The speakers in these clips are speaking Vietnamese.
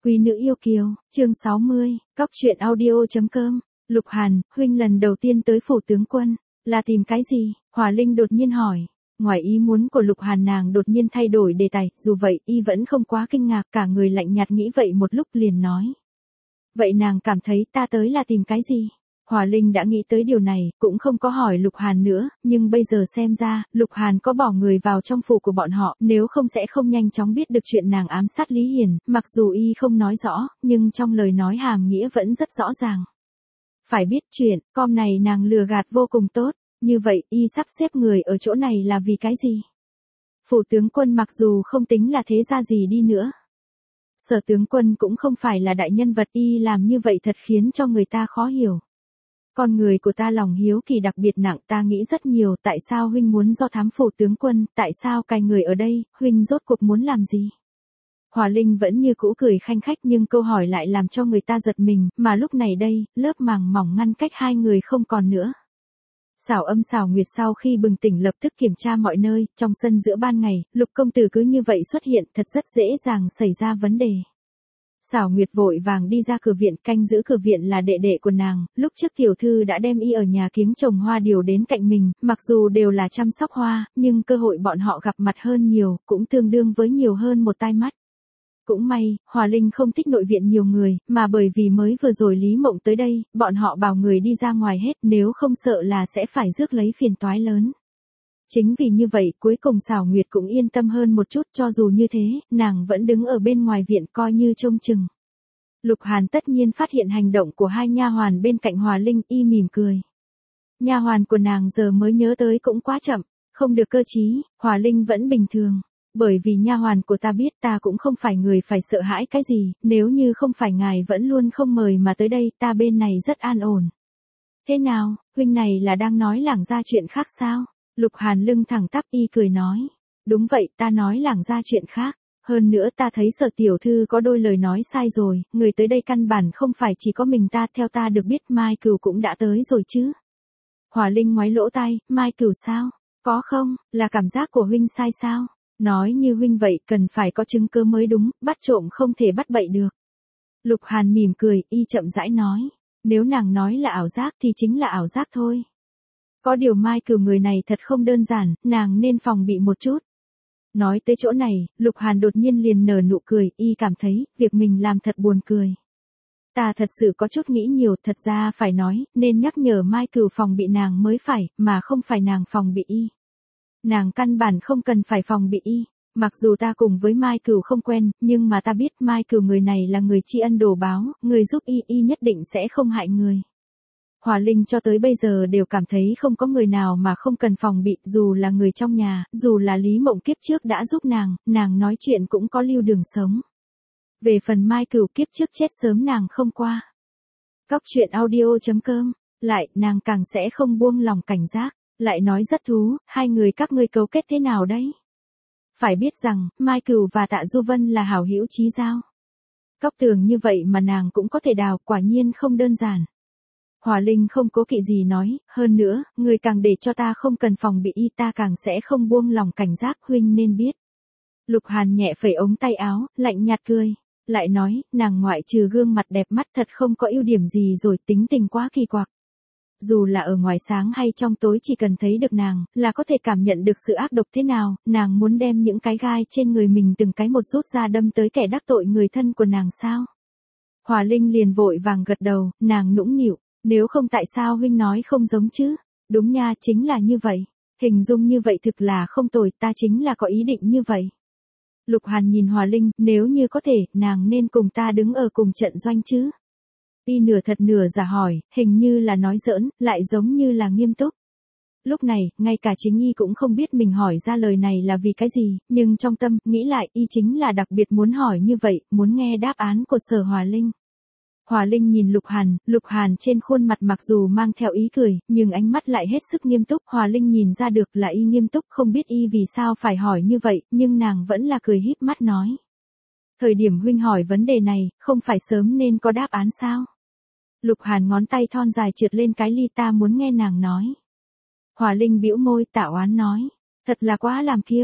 Quý nữ yêu kiều, chương 60, cóc truyện audio.com, Lục Hàn, huynh lần đầu tiên tới phủ tướng quân, là tìm cái gì? Hỏa Linh đột nhiên hỏi. Ngoài ý muốn của Lục Hàn, nàng đột nhiên thay đổi đề tài, dù vậy y vẫn không quá kinh ngạc, cả người lạnh nhạt nghĩ vậy một lúc liền nói. Vậy nàng cảm thấy ta tới là tìm cái gì? Hỏa Linh đã nghĩ tới điều này, cũng không có hỏi Lục Hàn nữa, nhưng bây giờ xem ra, Lục Hàn có bỏ người vào trong phủ của bọn họ, nếu không sẽ không nhanh chóng biết được chuyện nàng ám sát Lý Hiền, mặc dù y không nói rõ, nhưng trong lời nói hàm nghĩa vẫn rất rõ ràng. Phải biết chuyện, con này nàng lừa gạt vô cùng tốt, như vậy y sắp xếp người ở chỗ này là vì cái gì? Phủ tướng quân mặc dù không tính là thế gia gì đi nữa. Sở tướng quân cũng không phải là đại nhân vật, y làm như vậy thật khiến cho người ta khó hiểu. Con người của ta lòng hiếu kỳ đặc biệt nặng, ta nghĩ rất nhiều, tại sao huynh muốn do thám phủ tướng quân, tại sao cài người ở đây, huynh rốt cuộc muốn làm gì? Hỏa Linh vẫn như cũ cười khanh khách, nhưng câu hỏi lại làm cho người ta giật mình, mà lúc này đây, lớp màng mỏng ngăn cách hai người không còn nữa. Xảo Âm Xảo Nguyệt sau khi bừng tỉnh lập tức kiểm tra mọi nơi, trong sân giữa ban ngày, Lục công tử cứ như vậy xuất hiện, thật rất dễ dàng xảy ra vấn đề. Xảo Nguyệt vội vàng đi ra cửa viện, canh giữ cửa viện là đệ đệ của nàng, lúc trước tiểu thư đã đem y ở nhà kiếng trồng hoa điều đến cạnh mình, mặc dù đều là chăm sóc hoa, nhưng cơ hội bọn họ gặp mặt hơn nhiều, cũng tương đương với nhiều hơn một tai mắt. Cũng may, Hòa Linh không thích nội viện nhiều người, mà bởi vì mới vừa rồi Lý Mộng tới đây, bọn họ bảo người đi ra ngoài hết, nếu không sợ là sẽ phải rước lấy phiền toái lớn. Chính vì như vậy, cuối cùng Xảo Nguyệt cũng yên tâm hơn một chút, cho dù như thế, nàng vẫn đứng ở bên ngoài viện coi như trông chừng. Lục Hàn tất nhiên phát hiện hành động của hai nha hoàn bên cạnh Hòa Linh, y mỉm cười. Nha hoàn của nàng giờ mới nhớ tới cũng quá chậm, không được cơ trí, Hòa Linh vẫn bình thường. Bởi vì nha hoàn của ta biết ta cũng không phải người phải sợ hãi cái gì, nếu như không phải ngài vẫn luôn không mời mà tới đây, ta bên này rất an ổn. Thế nào, huynh này là đang nói lảng ra chuyện khác sao? Lục Hàn lưng thẳng tắp, y cười nói. Đúng vậy, ta nói lảng ra chuyện khác. Hơn nữa ta thấy Sở tiểu thư có đôi lời nói sai rồi, người tới đây căn bản không phải chỉ có mình ta, theo ta được biết Mai Cửu cũng đã tới rồi chứ. Hỏa Linh ngoáy lỗ tai, Mai Cửu sao? Có không, là cảm giác của huynh sai sao? Nói như huynh vậy cần phải có chứng cứ mới đúng, bắt trộm không thể bắt bậy được. Lục Hàn mỉm cười, y chậm rãi nói. Nếu nàng nói là ảo giác thì chính là ảo giác thôi. Có điều Mai Cửu người này thật không đơn giản, nàng nên phòng bị một chút. Nói tới chỗ này, Lục Hàn đột nhiên liền nở nụ cười, y cảm thấy, việc mình làm thật buồn cười. Ta thật sự có chút nghĩ nhiều, thật ra phải nói, nên nhắc nhở Mai Cửu phòng bị nàng mới phải, mà không phải nàng phòng bị y. Nàng căn bản không cần phải phòng bị y. Mặc dù ta cùng với Mai Cửu không quen, nhưng mà ta biết Mai Cửu người này là người tri ân đồ báo, người giúp y nhất định sẽ không hại người. Hỏa Linh cho tới bây giờ đều cảm thấy không có người nào mà không cần phòng bị, dù là người trong nhà, dù là Lý Mộng kiếp trước đã giúp nàng nói chuyện cũng có lưu đường sống. Về phần Mai Cửu kiếp trước chết sớm nàng không qua. Cóc truyện audio.com, lại nàng càng sẽ không buông lòng cảnh giác. Lại nói rất thú, hai người các ngươi cấu kết thế nào đấy? Phải biết rằng, Mai Cửu và Tạ Du Vân là hảo hữu chí giao. Cóc tường như vậy mà nàng cũng có thể đào, quả nhiên không đơn giản. Hỏa Linh không cố kỵ gì nói, hơn nữa, người càng để cho ta không cần phòng bị y, ta càng sẽ không buông lòng cảnh giác, huynh nên biết. Lục Hàn nhẹ phẩy ống tay áo, lạnh nhạt cười. Lại nói, nàng ngoại trừ gương mặt đẹp mắt thật không có ưu điểm gì rồi, tính tình quá kỳ quặc. Dù là ở ngoài sáng hay trong tối chỉ cần thấy được nàng, là có thể cảm nhận được sự ác độc thế nào, nàng muốn đem những cái gai trên người mình từng cái một rút ra đâm tới kẻ đắc tội người thân của nàng sao? Hỏa Linh liền vội vàng gật đầu, nàng nũng nịu, nếu không tại sao huynh nói không giống chứ? Đúng nha, chính là như vậy. Hình dung như vậy thực là không tồi, ta chính là có ý định như vậy. Lục Hàn nhìn Hỏa Linh, nếu như có thể, nàng nên cùng ta đứng ở cùng trận doanh chứ? Y nửa thật nửa giả hỏi, hình như là nói giỡn, lại giống như là nghiêm túc. Lúc này, ngay cả chính y cũng không biết mình hỏi ra lời này là vì cái gì, nhưng trong tâm, nghĩ lại, y chính là đặc biệt muốn hỏi như vậy, muốn nghe đáp án của Sở Hòa Linh. Hòa Linh nhìn Lục Hàn trên khuôn mặt mặc dù mang theo ý cười, nhưng ánh mắt lại hết sức nghiêm túc. Hòa Linh nhìn ra được là y nghiêm túc, không biết y vì sao phải hỏi như vậy, nhưng nàng vẫn là cười híp mắt nói. Thời điểm huynh hỏi vấn đề này, không phải sớm nên có đáp án sao? Lục Hàn ngón tay thon dài trượt lên cái ly, ta muốn nghe nàng nói. Hỏa Linh bĩu môi, tạ oán nói. Thật là quá làm kiêu.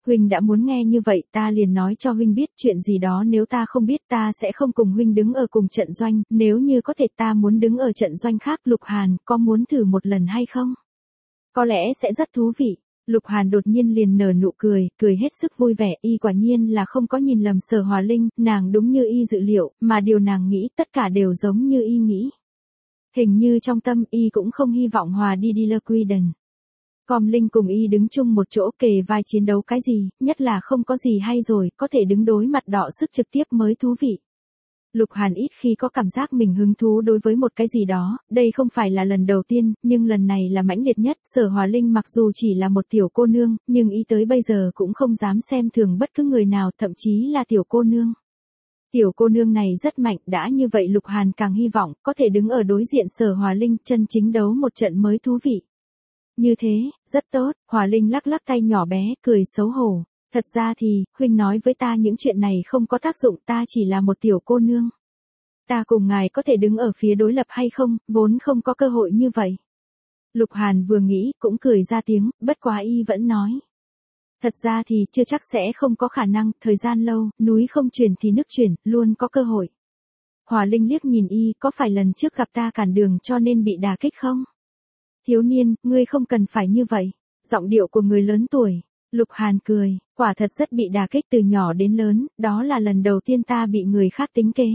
huynh đã muốn nghe như vậy ta liền nói cho huynh biết chuyện gì đó nếu ta không biết ta sẽ không cùng huynh đứng ở cùng trận doanh, nếu như có thể ta muốn đứng ở trận doanh khác. Lục Hàn, có muốn thử một lần hay không? Có lẽ sẽ rất thú vị. Lục Hàn đột nhiên liền nở nụ cười, cười hết sức vui vẻ, y quả nhiên là không có nhìn lầm Sở Hòa Linh, nàng đúng như y dự liệu, mà điều nàng nghĩ tất cả đều giống như y nghĩ. Hình như trong tâm y cũng không hy vọng Hòa đi đi lơ quy đần. Com Linh cùng y đứng chung một chỗ kề vai chiến đấu cái gì, nhất là không có gì hay rồi, có thể đứng đối mặt đọ sức trực tiếp mới thú vị. Lục Hàn ít khi có cảm giác mình hứng thú đối với một cái gì đó, đây không phải là lần đầu tiên, nhưng lần này là mãnh liệt nhất. Sở Hòa Linh mặc dù chỉ là một tiểu cô nương, nhưng y tới bây giờ cũng không dám xem thường bất cứ người nào, thậm chí là tiểu cô nương. Tiểu cô nương này rất mạnh, đã như vậy Lục Hàn càng hy vọng có thể đứng ở đối diện Sở Hòa Linh, chân chính đấu một trận mới thú vị. Như thế, rất tốt. Hòa Linh lắc lắc tay nhỏ bé, cười xấu hổ. Thật ra thì, huynh nói với ta những chuyện này không có tác dụng, ta chỉ là một tiểu cô nương. Ta cùng ngài có thể đứng ở phía đối lập hay không, vốn không có cơ hội như vậy. Lục Hàn vừa nghĩ, cũng cười ra tiếng, bất quá y vẫn nói. Thật ra thì, chưa chắc sẽ không có khả năng, thời gian lâu, núi không chuyển thì nước chuyển, luôn có cơ hội. Hòa Linh liếc nhìn y, có phải lần trước gặp ta cản đường cho nên bị đả kích không? Thiếu niên, ngươi không cần phải như vậy. Giọng điệu của người lớn tuổi. Lục Hàn cười, quả thật rất bị đả kích từ nhỏ đến lớn, đó là lần đầu tiên ta bị người khác tính kế.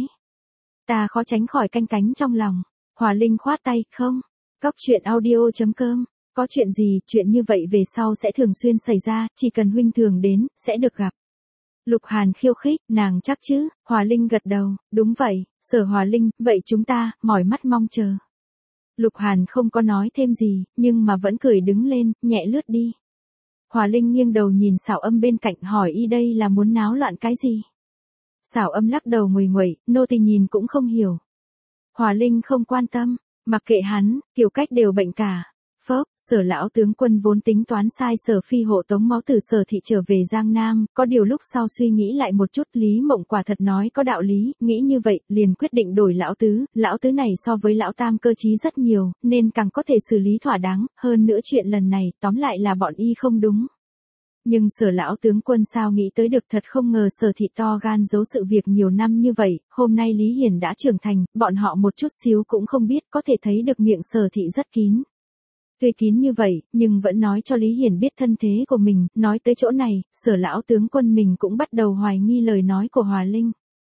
Ta khó tránh khỏi canh cánh trong lòng. Hòa Linh khoát tay, không. Cóc truyện audio.com. Có chuyện gì, chuyện như vậy về sau sẽ thường xuyên xảy ra, chỉ cần huynh thường đến, sẽ được gặp. Lục Hàn khiêu khích, nàng chắc chứ? Hòa Linh gật đầu, đúng vậy. Sở Hòa Linh, vậy chúng ta, mỏi mắt mong chờ. Lục Hàn không có nói thêm gì, nhưng mà vẫn cười đứng lên, nhẹ lướt đi. Hòa Linh nghiêng đầu nhìn Sảo Âm bên cạnh hỏi y đây là muốn náo loạn cái gì? Sảo Âm lắc đầu nguầy nguậy, nô tỳ nhìn cũng không hiểu. Hòa Linh không quan tâm, mặc kệ hắn, kiểu cách đều bệnh cả. Phốc, Sở lão tướng quân vốn tính toán sai Sở Phi hộ tống máu từ Sở thị trở về Giang Nam, có điều lúc sau suy nghĩ lại một chút, Lý Mộng quả thật nói có đạo lý, nghĩ như vậy, liền quyết định đổi lão tứ này so với lão tam cơ trí rất nhiều, nên càng có thể xử lý thỏa đáng, hơn nữa chuyện lần này, tóm lại là bọn y không đúng. Nhưng Sở lão tướng quân sao nghĩ tới được, thật không ngờ Sở thị to gan giấu sự việc nhiều năm như vậy, hôm nay Lý Hiển đã trưởng thành, bọn họ một chút xíu cũng không biết, có thể thấy được miệng Sở thị rất kín. Tuy kín như vậy, nhưng vẫn nói cho Lý Hiển biết thân thế của mình, nói tới chỗ này, Sở lão tướng quân mình cũng bắt đầu hoài nghi lời nói của Hòa Linh.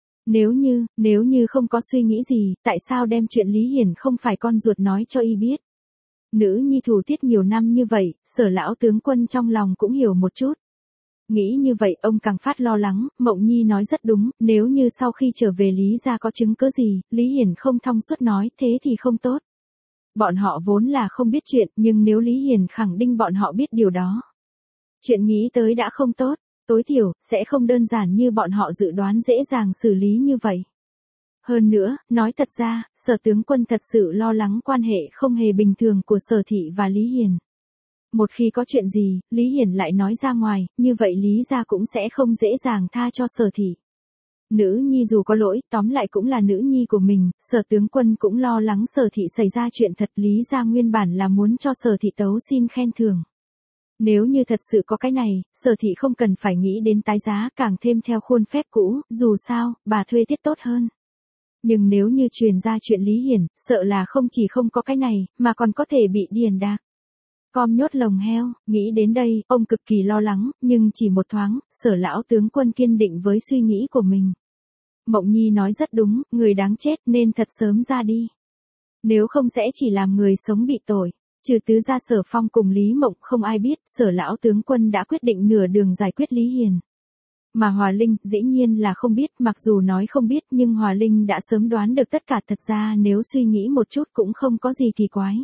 Nếu như không có suy nghĩ gì, tại sao đem chuyện Lý Hiển không phải con ruột nói cho y biết? Nữ nhi thủ tiết nhiều năm như vậy, Sở lão tướng quân trong lòng cũng hiểu một chút. Nghĩ như vậy ông càng phát lo lắng, Mộng Nhi nói rất đúng, nếu như sau khi trở về Lý gia có chứng cứ gì, Lý Hiển không thông suốt nói, thế thì không tốt. Bọn họ vốn là không biết chuyện, nhưng nếu Lý Hiển khẳng định bọn họ biết điều đó. Chuyện nghĩ tới đã không tốt, tối thiểu, sẽ không đơn giản như bọn họ dự đoán dễ dàng xử lý như vậy. Hơn nữa, nói thật ra, Sở tướng quân thật sự lo lắng quan hệ không hề bình thường của Sở thị và Lý Hiển. Một khi có chuyện gì, Lý Hiển lại nói ra ngoài, như vậy Lý gia cũng sẽ không dễ dàng tha cho Sở thị. Nữ nhi dù có lỗi, tóm lại cũng là nữ nhi của mình, Sở tướng quân cũng lo lắng Sở thị xảy ra chuyện thật, Lý gia nguyên bản là muốn cho Sở thị tấu xin khen thưởng. Nếu như thật sự có cái này, Sở thị không cần phải nghĩ đến tái giá, càng thêm theo khuôn phép cũ, dù sao, bà thuê tiết tốt hơn. Nhưng nếu như truyền ra chuyện Lý Hiển, sợ là không chỉ không có cái này, mà còn có thể bị điền đạc. Com nhốt lồng heo, nghĩ đến đây, ông cực kỳ lo lắng, nhưng chỉ một thoáng, Sở lão tướng quân kiên định với suy nghĩ của mình. Mộng Nhi nói rất đúng, người đáng chết nên thật sớm ra đi. Nếu không sẽ chỉ làm người sống bị tội. Trừ tứ gia Sở Phong cùng Lý Mộng không ai biết, Sở lão tướng quân đã quyết định nửa đường giải quyết Lý Hiền. Mà Hòa Linh, dĩ nhiên là không biết, mặc dù nói không biết nhưng Hòa Linh đã sớm đoán được tất cả, thật ra nếu suy nghĩ một chút cũng không có gì kỳ quái.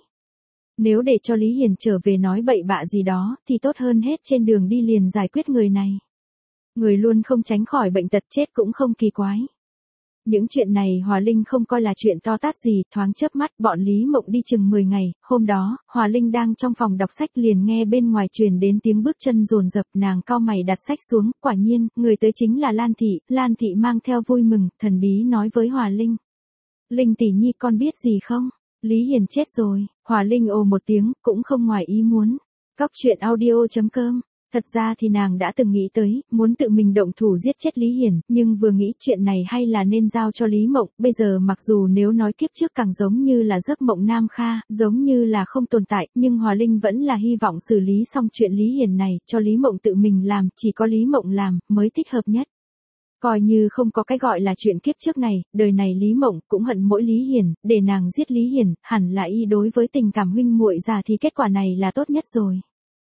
Nếu để cho Lý Hiền trở về nói bậy bạ gì đó, thì tốt hơn hết trên đường đi liền giải quyết người này. Người luôn không tránh khỏi bệnh tật, chết cũng không kỳ quái. Những chuyện này Hòa Linh không coi là chuyện to tát gì, thoáng chớp mắt bọn Lý Mộng đi chừng 10 ngày, hôm đó, Hòa Linh đang trong phòng đọc sách liền nghe bên ngoài truyền đến tiếng bước chân dồn dập, nàng cau mày đặt sách xuống, quả nhiên, người tới chính là Lan Thị mang theo vui mừng, thần bí nói với Hòa Linh. Linh tỷ nhi con biết gì không? Lý Hiền chết rồi, Hòa Linh ồ một tiếng, cũng không ngoài ý muốn. Cóc truyện audio.com Thật ra thì nàng đã từng nghĩ tới, muốn tự mình động thủ giết chết Lý Hiển, nhưng vừa nghĩ chuyện này hay là nên giao cho Lý Mộng, bây giờ mặc dù nếu nói kiếp trước càng giống như là giấc mộng Nam Kha, giống như là không tồn tại, nhưng Hòa Linh vẫn là hy vọng xử lý xong chuyện Lý Hiển này, cho Lý Mộng tự mình làm, chỉ có Lý Mộng làm, mới thích hợp nhất. Coi như không có cái gọi là chuyện kiếp trước này, đời này Lý Mộng cũng hận mỗi Lý Hiển, để nàng giết Lý Hiển, hẳn là y đối với tình cảm huynh muội già thì kết quả này là tốt nhất rồi.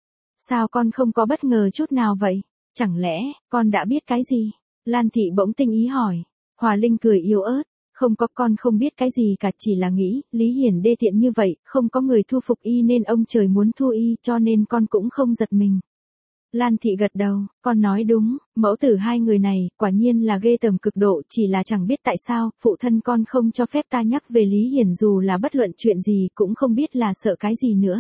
Sao con không có bất ngờ chút nào vậy? Chẳng lẽ, con đã biết cái gì? Lan Thị bỗng tinh ý hỏi. Hòa Linh cười yếu ớt. Không có, con không biết cái gì cả, chỉ là nghĩ, Lý Hiển đê tiện như vậy, không có người thu phục y nên ông trời muốn thu y, cho nên con cũng không giật mình. Lan Thị gật đầu, con nói đúng, mẫu tử hai người này, quả nhiên là ghê tởm cực độ, chỉ là chẳng biết tại sao, phụ thân con không cho phép ta nhắc về Lý Hiển dù là bất luận chuyện gì, cũng không biết là sợ cái gì nữa.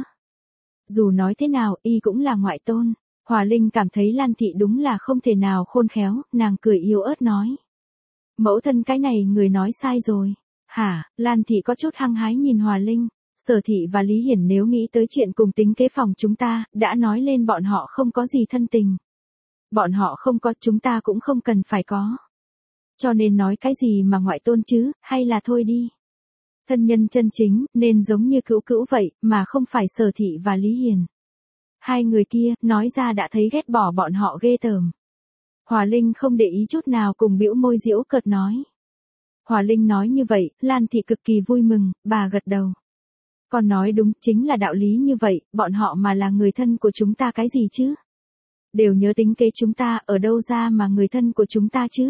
Dù nói thế nào, y cũng là ngoại tôn. Hòa Linh cảm thấy Lan Thị đúng là không thể nào khôn khéo, nàng cười yếu ớt nói. Mẫu thân cái này người nói sai rồi. Hả, Lan Thị có chút hăng hái nhìn Hòa Linh. Sở Thị và Lý Hiển nếu nghĩ tới chuyện cùng tính kế phòng chúng ta, đã nói lên bọn họ không có gì thân tình. Bọn họ không có, chúng ta cũng không cần phải có. Cho nên nói cái gì mà ngoại tôn chứ, hay là thôi đi. Thân nhân chân chính, nên giống như cữu cữu vậy, mà không phải Sở Thị và Lý Hiền. Hai người kia, nói ra đã thấy ghét bỏ bọn họ ghê tởm. Hòa Linh không để ý chút nào cùng bĩu môi giễu cợt nói. Hòa Linh nói như vậy, Lan Thị cực kỳ vui mừng, bà gật đầu. Con nói đúng, chính là đạo lý như vậy, bọn họ mà là người thân của chúng ta cái gì chứ? Đều nhớ tính kế chúng ta, ở đâu ra mà người thân của chúng ta chứ?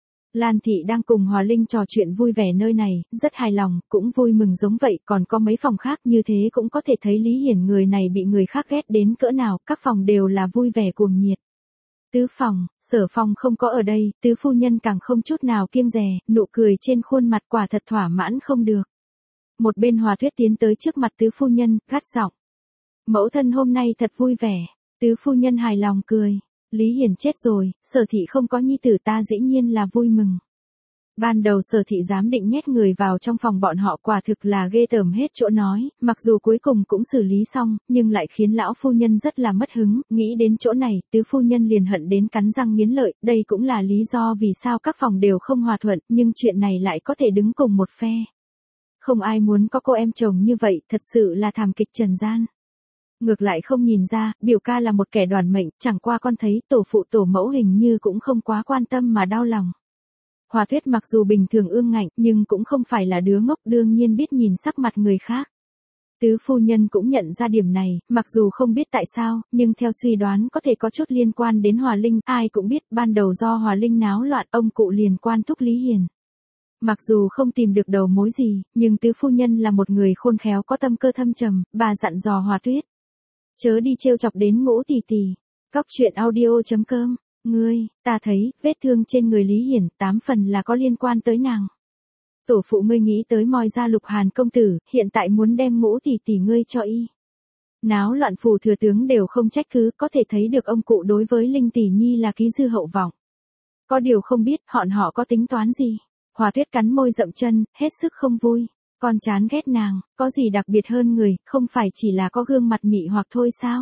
Lan Thị đang cùng Hòa Linh trò chuyện vui vẻ nơi này, rất hài lòng, cũng vui mừng giống vậy, còn có mấy phòng khác như thế cũng có thể thấy Lý Hiển người này bị người khác ghét đến cỡ nào, các phòng đều là vui vẻ cuồng nhiệt. Tứ phòng, Sở Phong không có ở đây, tứ phu nhân càng không chút nào kiêng dè, nụ cười trên khuôn mặt quả thật thỏa mãn không được. Một bên Hòa Thuyết tiến tới trước mặt tứ phu nhân, gắt giọng. Mẫu thân hôm nay thật vui vẻ, tứ phu nhân hài lòng cười. Lý Hiển chết rồi, Sở Thị không có nhi tử ta dĩ nhiên là vui mừng. Ban đầu Sở Thị dám định nhét người vào trong phòng bọn họ quả thực là ghê tởm hết chỗ nói, mặc dù cuối cùng cũng xử lý xong, nhưng lại khiến lão phu nhân rất là mất hứng, nghĩ đến chỗ này, tứ phu nhân liền hận đến cắn răng nghiến lợi, đây cũng là lý do vì sao các phòng đều không hòa thuận, nhưng chuyện này lại có thể đứng cùng một phe. Không ai muốn có cô em chồng như vậy, thật sự là thảm kịch trần gian. Ngược lại không nhìn ra, biểu ca là một kẻ đoản mệnh, chẳng qua con thấy tổ phụ tổ mẫu hình như cũng không quá quan tâm mà đau lòng. Hòa Thuyết mặc dù bình thường ương ngạnh, nhưng cũng không phải là đứa ngốc, đương nhiên biết nhìn sắc mặt người khác. Tứ phu nhân cũng nhận ra điểm này, mặc dù không biết tại sao, nhưng theo suy đoán có thể có chút liên quan đến Hòa Linh, ai cũng biết ban đầu do Hòa Linh náo loạn ông cụ liền quan thúc Lý Hiền. Mặc dù không tìm được đầu mối gì, nhưng tứ phu nhân là một người khôn khéo có tâm cơ thâm trầm, bà dặn dò Hòa Thuyết. Chớ đi trêu chọc đến Ngũ tỷ tỷ. Cóc truyện audio.com. Ngươi, ta thấy, vết thương trên người Lý Hiển, 8 phần là có liên quan tới nàng. Tổ phụ ngươi nghĩ tới moi ra Lục Hàn công tử, hiện tại muốn đem Ngũ tỷ tỷ ngươi cho y. Náo loạn phù thừa tướng đều không trách cứ, có thể thấy được ông cụ đối với Linh tỷ nhi là ký dư hậu vọng. Có điều không biết, họ có tính toán gì. Hòa Thuyết cắn môi dậm chân, hết sức không vui. Con chán ghét nàng, có gì đặc biệt hơn người, không phải chỉ là có gương mặt mị hoặc thôi sao?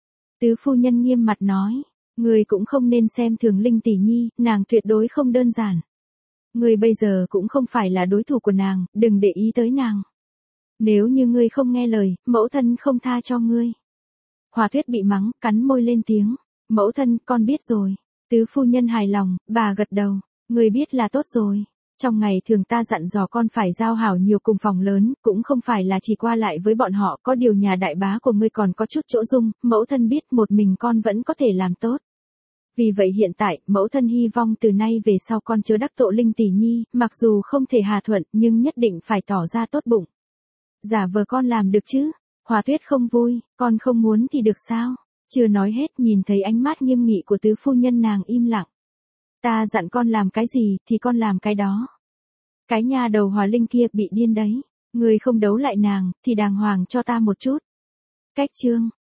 Tứ phu nhân nghiêm mặt nói, người cũng không nên xem thường Linh tỷ nhi, nàng tuyệt đối không đơn giản. Người bây giờ cũng không phải là đối thủ của nàng, đừng để ý tới nàng. Nếu như ngươi không nghe lời, mẫu thân không tha cho ngươi. Hòa Thuyết bị mắng, cắn môi lên tiếng, mẫu thân, con biết rồi. Tứ phu nhân hài lòng, bà gật đầu, người biết là tốt rồi. Trong ngày thường ta dặn dò con phải giao hảo nhiều cùng phòng lớn, cũng không phải là chỉ qua lại với bọn họ, có điều nhà đại bá của ngươi còn có chút chỗ dung, mẫu thân biết một mình con vẫn có thể làm tốt. Vì vậy hiện tại, mẫu thân hy vọng từ nay về sau con chớ đắc tội Linh tỷ nhi, mặc dù không thể hòa thuận, nhưng nhất định phải tỏ ra tốt bụng. Giả vờ con làm được chứ? Hòa Thuyết không vui, con không muốn thì được sao? Chưa nói hết, nhìn thấy ánh mắt nghiêm nghị của tứ phu nhân nàng im lặng. Ta dặn con làm cái gì, thì con làm cái đó. Cái nhà đầu Hòa Linh kia bị điên đấy. Người không đấu lại nàng, thì đàng hoàng cho ta một chút. Cách chương.